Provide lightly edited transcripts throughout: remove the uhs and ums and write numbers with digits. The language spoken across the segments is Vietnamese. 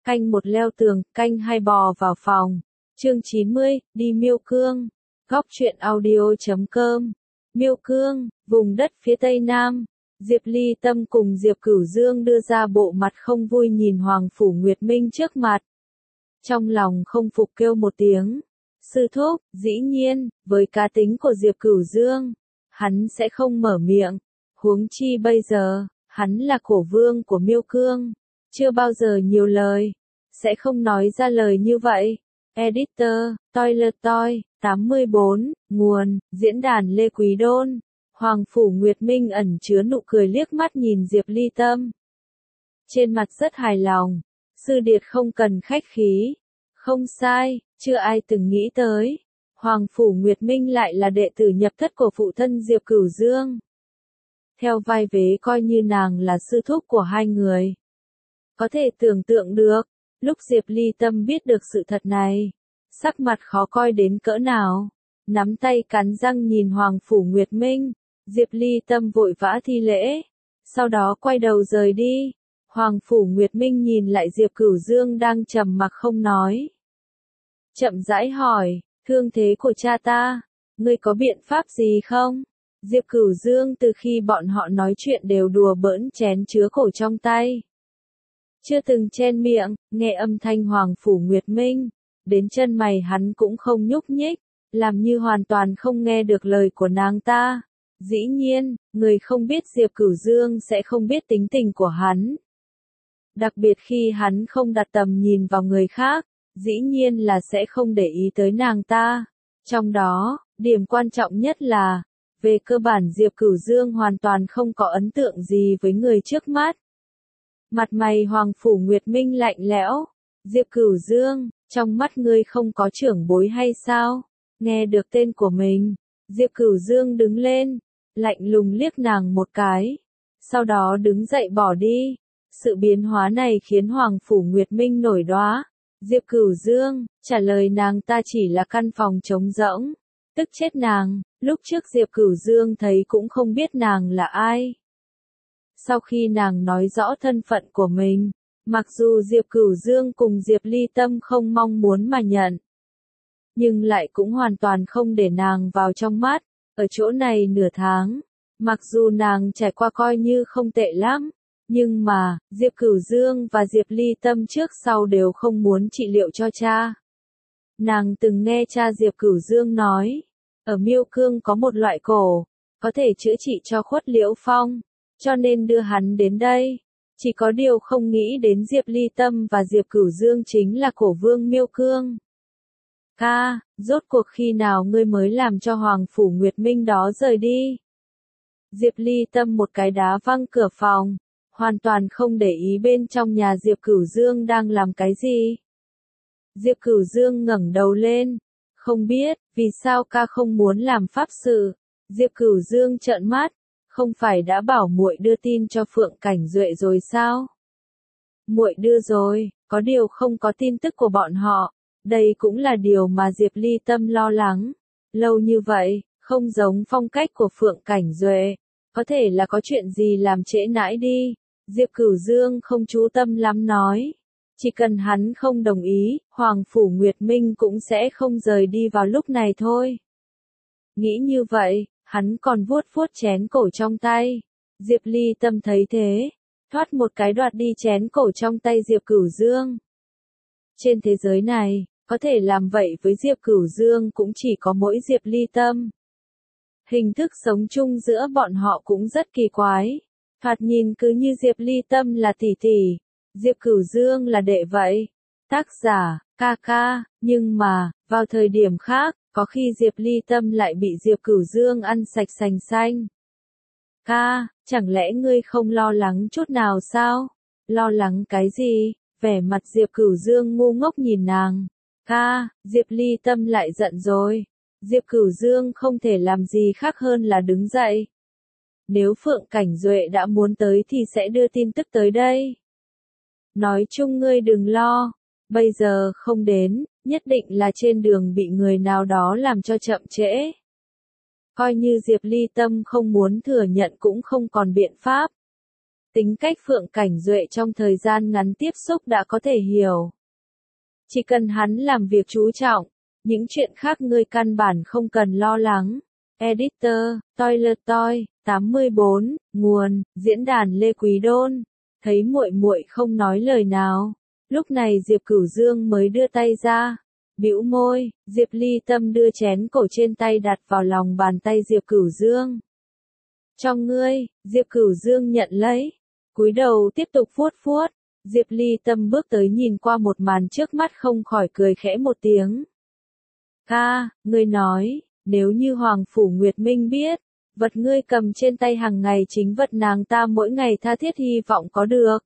Canh một leo tường, canh hai bò vào phòng. Chương 90, đi Miêu Cương. Góc truyện audio.com. Miêu Cương, vùng đất phía tây nam. Diệp Ly Tâm cùng Diệp Cửu Dương đưa ra bộ mặt không vui nhìn Hoàng Phủ Nguyệt Minh trước mặt. Trong lòng không phục kêu một tiếng. Sư thúc, dĩ nhiên, với cá tính của Diệp Cửu Dương, hắn sẽ không mở miệng. Huống chi bây giờ, hắn là cổ vương của Miêu Cương. Chưa bao giờ nhiều lời, sẽ không nói ra lời như vậy. Editor, Toilet Toy, 84, nguồn, diễn đàn Lê Quý Đôn. Hoàng Phủ Nguyệt Minh ẩn chứa nụ cười liếc mắt nhìn Diệp Ly Tâm. Trên mặt rất hài lòng, sư điệt không cần khách khí. Không sai, chưa ai từng nghĩ tới. Hoàng Phủ Nguyệt Minh lại là đệ tử nhập thất của phụ thân Diệp Cửu Dương. Theo vai vế coi như nàng là sư thúc của hai người. Có thể tưởng tượng được, lúc Diệp Ly Tâm biết được sự thật này, sắc mặt khó coi đến cỡ nào. Nắm tay cắn răng nhìn Hoàng Phủ Nguyệt Minh, Diệp Ly Tâm vội vã thi lễ, sau đó quay đầu rời đi. Hoàng Phủ Nguyệt Minh nhìn lại Diệp Cửu Dương đang trầm mặc không nói. Chậm rãi hỏi, thương thế của cha ta, ngươi có biện pháp gì không? Diệp Cửu Dương từ khi bọn họ nói chuyện đều đùa bỡn chén chứa cổ trong tay. Chưa từng chen miệng, nghe âm thanh Hoàng Phủ Nguyệt Minh, đến chân mày hắn cũng không nhúc nhích, làm như hoàn toàn không nghe được lời của nàng ta. Dĩ nhiên, người không biết Diệp Cửu Dương sẽ không biết tính tình của hắn. Đặc biệt khi hắn không đặt tầm nhìn vào người khác, dĩ nhiên là sẽ không để ý tới nàng ta. Trong đó, điểm quan trọng nhất là, về cơ bản Diệp Cửu Dương hoàn toàn không có ấn tượng gì với người trước mắt. Mặt mày Hoàng Phủ Nguyệt Minh lạnh lẽo. Diệp Cửu Dương, trong mắt ngươi không có trưởng bối hay sao? Nghe được tên của mình, Diệp Cửu Dương đứng lên, lạnh lùng liếc nàng một cái, sau đó đứng dậy bỏ đi. Sự biến hóa này khiến Hoàng Phủ Nguyệt Minh nổi đoá. Diệp Cửu Dương, trả lời nàng ta chỉ là căn phòng trống rỗng. Tức chết nàng, lúc trước Diệp Cửu Dương thấy cũng không biết nàng là ai. Sau khi nàng nói rõ thân phận của mình, mặc dù Diệp Cửu Dương cùng Diệp Ly Tâm không mong muốn mà nhận, nhưng lại cũng hoàn toàn không để nàng vào trong mắt. Ở chỗ này nửa tháng, mặc dù nàng trải qua coi như không tệ lắm, nhưng mà, Diệp Cửu Dương và Diệp Ly Tâm trước sau đều không muốn trị liệu cho cha. Nàng từng nghe cha Diệp Cửu Dương nói, ở Miêu Cương có một loại cổ, có thể chữa trị cho Khuất Liễu Phong, cho nên đưa hắn đến đây. Chỉ có điều không nghĩ đến Diệp Ly Tâm và Diệp Cửu Dương chính là cổ vương Miêu Cương. Ca, rốt cuộc khi nào ngươi mới làm cho Hoàng Phủ Nguyệt Minh đó rời đi? Diệp Ly Tâm một cái đá văng cửa phòng, hoàn toàn không để ý bên trong nhà Diệp Cửu Dương đang làm cái gì. Diệp Cửu Dương ngẩng đầu lên, không biết, vì sao ca không muốn làm pháp sự. Diệp Cửu Dương trợn mắt, không phải đã bảo muội đưa tin cho Phượng Cảnh Duệ rồi sao? Muội đưa rồi, có điều không có tin tức của bọn họ. Đây cũng là điều mà Diệp Ly Tâm lo lắng. Lâu như vậy, không giống phong cách của Phượng Cảnh Duệ. Có thể là có chuyện gì làm trễ nải đi. Diệp Cửu Dương không chú tâm lắm nói. Chỉ cần hắn không đồng ý, Hoàng Phủ Nguyệt Minh cũng sẽ không rời đi vào lúc này thôi. Nghĩ như vậy, hắn còn vuốt vuốt chén cổ trong tay. Diệp Ly Tâm thấy thế, thoát một cái đoạt đi chén cổ trong tay Diệp Cửu Dương. Trên thế giới này, có thể làm vậy với Diệp Cửu Dương cũng chỉ có mỗi Diệp Ly Tâm. Hình thức sống chung giữa bọn họ cũng rất kỳ quái. Thoạt nhìn cứ như Diệp Ly Tâm là tỷ tỷ, Diệp Cửu Dương là đệ vậy. Tác giả, ca ca, nhưng mà, vào thời điểm khác, có khi Diệp Ly Tâm lại bị Diệp Cửu Dương ăn sạch sành xanh. Ca, chẳng lẽ ngươi không lo lắng chút nào sao? Lo lắng cái gì? Vẻ mặt Diệp Cửu Dương ngu ngốc nhìn nàng. Ca, Diệp Ly Tâm lại giận rồi. Diệp Cửu Dương không thể làm gì khác hơn là đứng dậy. Nếu Phượng Cảnh Duệ đã muốn tới thì sẽ đưa tin tức tới đây. Nói chung ngươi đừng lo, bây giờ không đến, nhất định là trên đường bị người nào đó làm cho chậm trễ. Coi như Diệp Ly Tâm không muốn thừa nhận cũng không còn biện pháp. Tính cách Phượng Cảnh Duệ trong thời gian ngắn tiếp xúc đã có thể hiểu. Chỉ cần hắn làm việc chú trọng, những chuyện khác ngươi căn bản không cần lo lắng. Editor, Toilet Toy, 84, nguồn, diễn đàn Lê Quý Đôn. Thấy muội muội không nói lời nào, lúc này Diệp Cửu Dương mới đưa tay ra, bĩu môi, Diệp Ly Tâm đưa chén cổ trên tay đặt vào lòng bàn tay Diệp Cửu Dương. Cho ngươi, Diệp Cửu Dương nhận lấy, cúi đầu tiếp tục vuốt vuốt. Diệp Ly Tâm bước tới nhìn qua một màn trước mắt không khỏi cười khẽ một tiếng. Ca, ngươi nói, nếu như Hoàng Phủ Nguyệt Minh biết, vật ngươi cầm trên tay hàng ngày chính vật nàng ta mỗi ngày tha thiết hy vọng có được,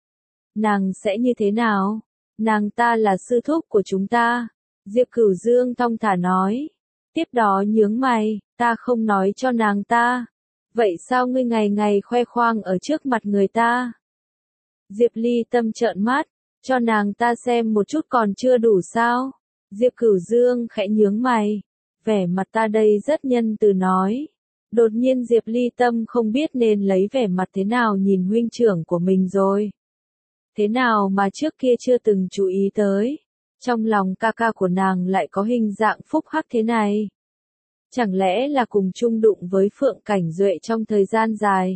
nàng sẽ như thế nào? Nàng ta là sư thúc của chúng ta. Diệp Cửu Dương thong thả nói. Tiếp đó nhướng mày, ta không nói cho nàng ta. Vậy sao ngươi ngày ngày khoe khoang ở trước mặt người ta? Diệp Ly Tâm trợn mắt, cho nàng ta xem một chút còn chưa đủ sao? Diệp Cửu Dương khẽ nhướng mày, vẻ mặt ta đây rất nhân từ nói. Đột nhiên Diệp Ly Tâm không biết nên lấy vẻ mặt thế nào nhìn huynh trưởng của mình rồi. Thế nào mà trước kia chưa từng chú ý tới, trong lòng ca ca của nàng lại có hình dạng phúc hắc thế này. Chẳng lẽ là cùng chung đụng với Phượng Cảnh Duệ trong thời gian dài.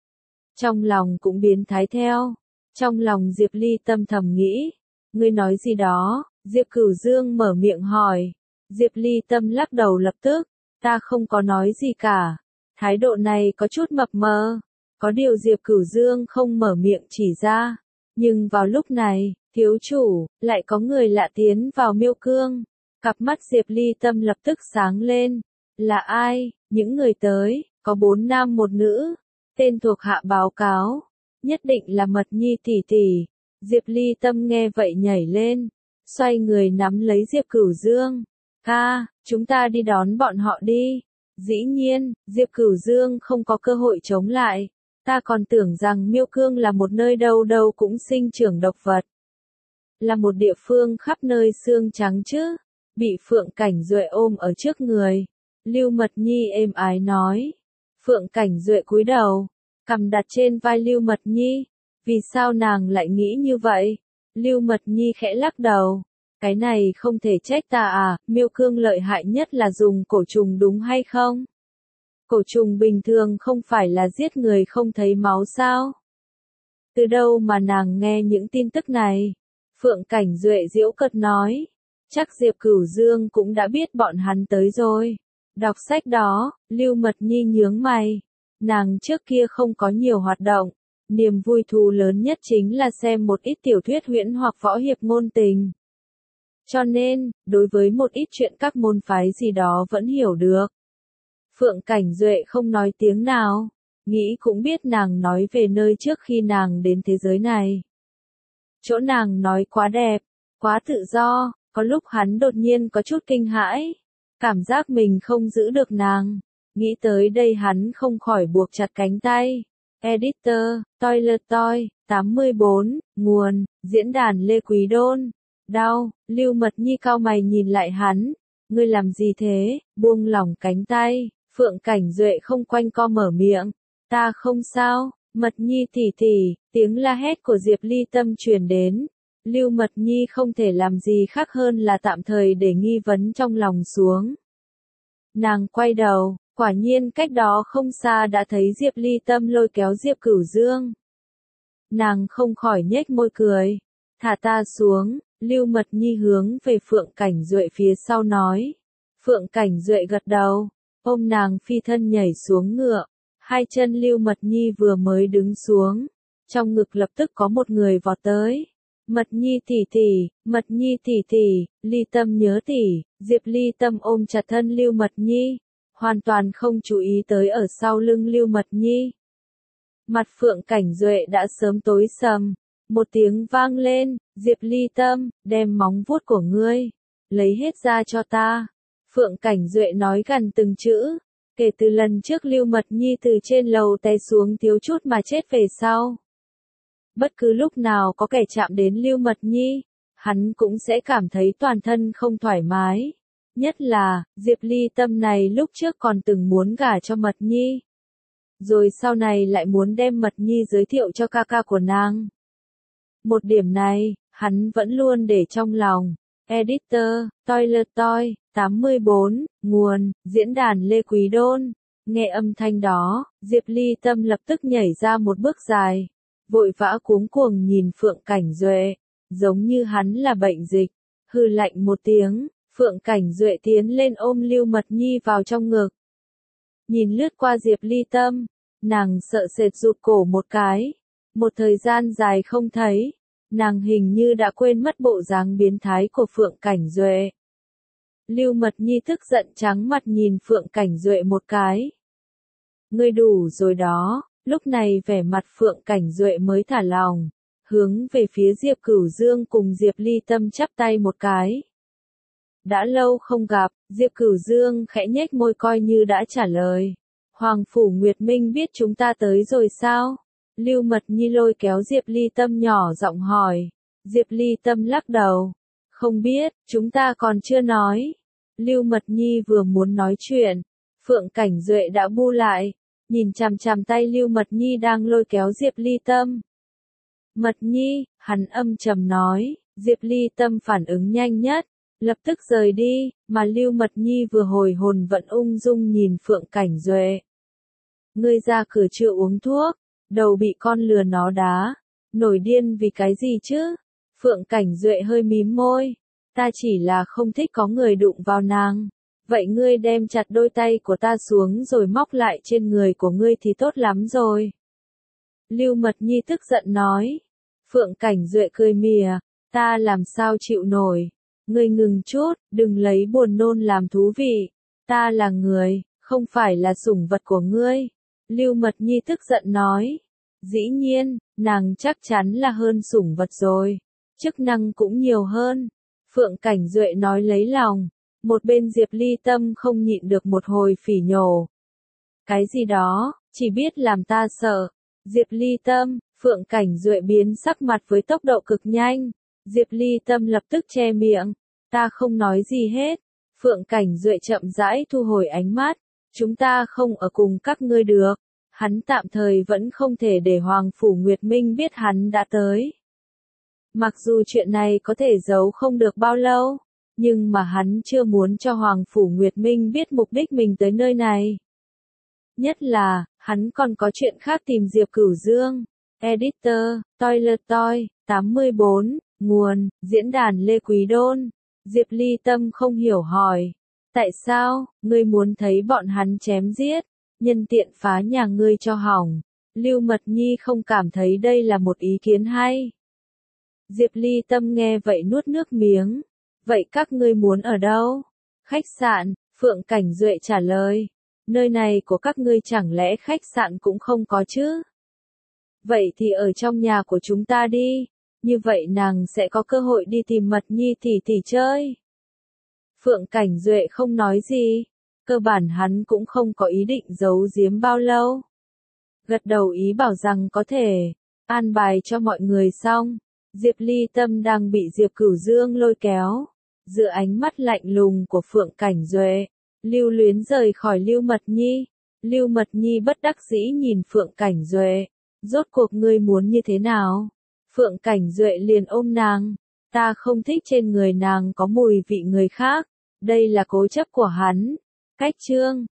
Trong lòng cũng biến thái theo. Trong lòng Diệp Ly Tâm thầm nghĩ. Ngươi nói gì đó? Diệp Cửu Dương mở miệng hỏi. Diệp Ly Tâm lắc đầu lập tức. Ta không có nói gì cả. Thái độ này có chút mập mờ. Có điều Diệp Cửu Dương không mở miệng chỉ ra. Nhưng vào lúc này, thiếu chủ, lại có người lạ tiến vào Miêu Cương. Cặp mắt Diệp Ly Tâm lập tức sáng lên. Là ai? Những người tới, có 4 nam 1 nữ. Tên thuộc hạ báo cáo. Nhất định là Mật Nhi tỷ tỷ. Diệp Ly Tâm nghe vậy nhảy lên. Xoay người nắm lấy Diệp Cửu Dương. Ca, chúng ta đi đón bọn họ đi. Dĩ nhiên, Diệp Cửu Dương không có cơ hội chống lại. Ta còn tưởng rằng Miêu Cương là một nơi đâu đâu cũng sinh trưởng độc vật. Là một địa phương khắp nơi xương trắng chứ. Bị Phượng Cảnh Duệ ôm ở trước người. Lưu Mật Nhi êm ái nói. Phượng Cảnh Duệ cúi đầu, cằm đặt trên vai Lưu Mật Nhi. Vì sao nàng lại nghĩ như vậy? Lưu Mật Nhi khẽ lắc đầu. Cái này không thể trách ta à, Miêu Cương lợi hại nhất là dùng cổ trùng đúng hay không? Cổ trùng bình thường không phải là giết người không thấy máu sao? Từ đâu mà nàng nghe những tin tức này? Phượng Cảnh Duệ giễu cợt nói. Chắc Diệp Cửu Dương cũng đã biết bọn hắn tới rồi. Đọc sách đó, Lưu Mật Nhi nhướng mày. Nàng trước kia không có nhiều hoạt động. Niềm vui thú lớn nhất chính là xem một ít tiểu thuyết huyễn hoặc võ hiệp ngôn tình. Cho nên, đối với một ít chuyện các môn phái gì đó vẫn hiểu được. Phượng Cảnh Duệ không nói tiếng nào. Nghĩ cũng biết nàng nói về nơi trước khi nàng đến thế giới này. Chỗ nàng nói quá đẹp, quá tự do, có lúc hắn đột nhiên có chút kinh hãi. Cảm giác mình không giữ được nàng. Nghĩ tới đây hắn không khỏi buộc chặt cánh tay. Editor, Toilet Toy, 84, nguồn, diễn đàn Lê Quý Đôn. Đau, Lưu Mật Nhi cau mày nhìn lại hắn. Ngươi làm gì thế? Buông lỏng cánh tay. Phượng Cảnh Duệ không quanh co mở miệng. Ta không sao, Mật Nhi tỷ tỷ, tiếng la hét của Diệp Ly Tâm truyền đến. Lưu Mật Nhi không thể làm gì khác hơn là tạm thời để nghi vấn trong lòng xuống. Nàng quay đầu, quả nhiên cách đó không xa đã thấy Diệp Ly Tâm lôi kéo Diệp Cửu Dương. Nàng không khỏi nhếch môi cười. Thả ta xuống, Lưu Mật Nhi hướng về Phượng Cảnh Duệ phía sau nói. Phượng Cảnh Duệ gật đầu, ôm nàng phi thân nhảy xuống ngựa. Hai chân Lưu Mật Nhi vừa mới đứng xuống, trong ngực lập tức có một người vọt tới. Mật Nhi tỷ tỷ, Mật Nhi tỷ tỷ, Ly Tâm nhớ tỷ. Diệp Ly Tâm ôm chặt thân Lưu Mật Nhi, hoàn toàn không chú ý tới ở sau lưng Lưu Mật Nhi. Mặt Phượng Cảnh Duệ đã sớm tối sầm, một tiếng vang lên, Diệp Ly Tâm, đem móng vuốt của ngươi, lấy hết ra cho ta. Phượng Cảnh Duệ nói gần từng chữ, kể từ lần trước Lưu Mật Nhi từ trên lầu té xuống thiếu chút mà chết về sau. Bất cứ lúc nào có kẻ chạm đến Lưu Mật Nhi, hắn cũng sẽ cảm thấy toàn thân không thoải mái. Nhất là, Diệp Ly Tâm này lúc trước còn từng muốn gả cho Mật Nhi. rồi sau này lại muốn đem Mật Nhi giới thiệu cho ca ca của nàng. Một điểm này, hắn vẫn luôn để trong lòng. Editor, Toilet Toy, 84, nguồn, diễn đàn Lê Quý Đôn. Nghe âm thanh đó, Diệp Ly Tâm lập tức nhảy ra một bước dài, vội vã cuống cuồng nhìn Phượng Cảnh Duệ, giống như hắn là bệnh dịch. Hừ lạnh một tiếng, Phượng Cảnh Duệ tiến lên ôm Lưu Mật Nhi vào trong ngực. Nhìn lướt qua Diệp Ly Tâm, nàng sợ sệt rụt cổ một cái. Một thời gian dài không thấy, nàng hình như đã quên mất bộ dáng biến thái của Phượng Cảnh Duệ. Lưu Mật Nhi tức giận trắng mặt nhìn Phượng Cảnh Duệ một cái. Ngươi đủ rồi đó, lúc này vẻ mặt Phượng Cảnh Duệ mới thả lòng, hướng về phía Diệp Cửu Dương cùng Diệp Ly Tâm chắp tay một cái. Đã lâu không gặp, Diệp Cửu Dương khẽ nhếch môi coi như đã trả lời. Hoàng Phủ Nguyệt Minh biết chúng ta tới rồi sao? Lưu Mật Nhi lôi kéo Diệp Ly Tâm nhỏ giọng hỏi. Diệp Ly Tâm lắc đầu. Không biết, chúng ta còn chưa nói. Lưu Mật Nhi vừa muốn nói chuyện, Phượng Cảnh Duệ đã bu lại, nhìn chằm chằm tay Lưu Mật Nhi đang lôi kéo Diệp Ly Tâm. Mật Nhi, hắn âm trầm nói. Diệp Ly Tâm phản ứng nhanh nhất, lập tức rời đi, mà Lưu Mật Nhi vừa hồi hồn vẫn ung dung nhìn Phượng Cảnh Duệ. Ngươi ra cửa chưa uống thuốc, đầu bị con lừa nó đá, nổi điên vì cái gì chứ? Phượng Cảnh Duệ hơi mím môi, ta chỉ là không thích có người đụng vào nàng. Vậy ngươi đem chặt đôi tay của ta xuống rồi móc lại trên người của ngươi thì tốt lắm rồi. Lưu Mật Nhi tức giận nói. Phượng Cảnh Duệ cười mỉa, ta làm sao chịu nổi. Ngươi ngừng chút, đừng lấy buồn nôn làm thú vị. Ta là người, không phải là sủng vật của ngươi. Lưu Mật Nhi tức giận nói. Dĩ nhiên, nàng chắc chắn là hơn sủng vật rồi. Chức năng cũng nhiều hơn. Phượng Cảnh Duệ nói lấy lòng. Một bên Diệp Ly Tâm không nhịn được một hồi phỉ nhổ. Cái gì đó, chỉ biết làm ta sợ. Diệp Ly Tâm, Phượng Cảnh Duệ biến sắc mặt với tốc độ cực nhanh. Diệp Ly Tâm lập tức che miệng. Ta không nói gì hết. Phượng Cảnh Duệ chậm rãi thu hồi ánh mắt. Chúng ta không ở cùng các ngươi được. Hắn tạm thời vẫn không thể để Hoàng Phủ Nguyệt Minh biết hắn đã tới. Mặc dù chuyện này có thể giấu không được bao lâu, nhưng mà hắn chưa muốn cho Hoàng Phủ Nguyệt Minh biết mục đích mình tới nơi này. Nhất là, hắn còn có chuyện khác tìm Diệp Cửu Dương. Editor, Toilet Toy, 84, nguồn, diễn đàn Lê Quý Đôn. Diệp Ly Tâm không hiểu hỏi. Tại sao, ngươi muốn thấy bọn hắn chém giết, nhân tiện phá nhà ngươi cho hỏng? Lưu Mật Nhi không cảm thấy đây là một ý kiến hay. Diệp Ly Tâm nghe vậy nuốt nước miếng. Vậy các ngươi muốn ở đâu? Khách sạn, Phượng Cảnh Duệ trả lời. Nơi này của các ngươi chẳng lẽ khách sạn cũng không có chứ? Vậy thì ở trong nhà của chúng ta đi. Như vậy nàng sẽ có cơ hội đi tìm Mật Nhi tỷ chơi. Phượng Cảnh Duệ không nói gì. Cơ bản hắn cũng không có ý định giấu giếm bao lâu. Gật đầu ý bảo rằng có thể an bài cho mọi người xong. Diệp Ly Tâm đang bị Diệp Cửu Dương lôi kéo. Giữa ánh mắt lạnh lùng của Phượng Cảnh Duệ, lưu luyến rời khỏi Lưu Mật Nhi. Lưu Mật Nhi bất đắc dĩ nhìn Phượng Cảnh Duệ. Rốt cuộc ngươi muốn như thế nào? Phượng Cảnh Duệ liền ôm nàng. Ta không thích trên người nàng có mùi vị người khác. Đây là cố chấp của hắn. Cách chương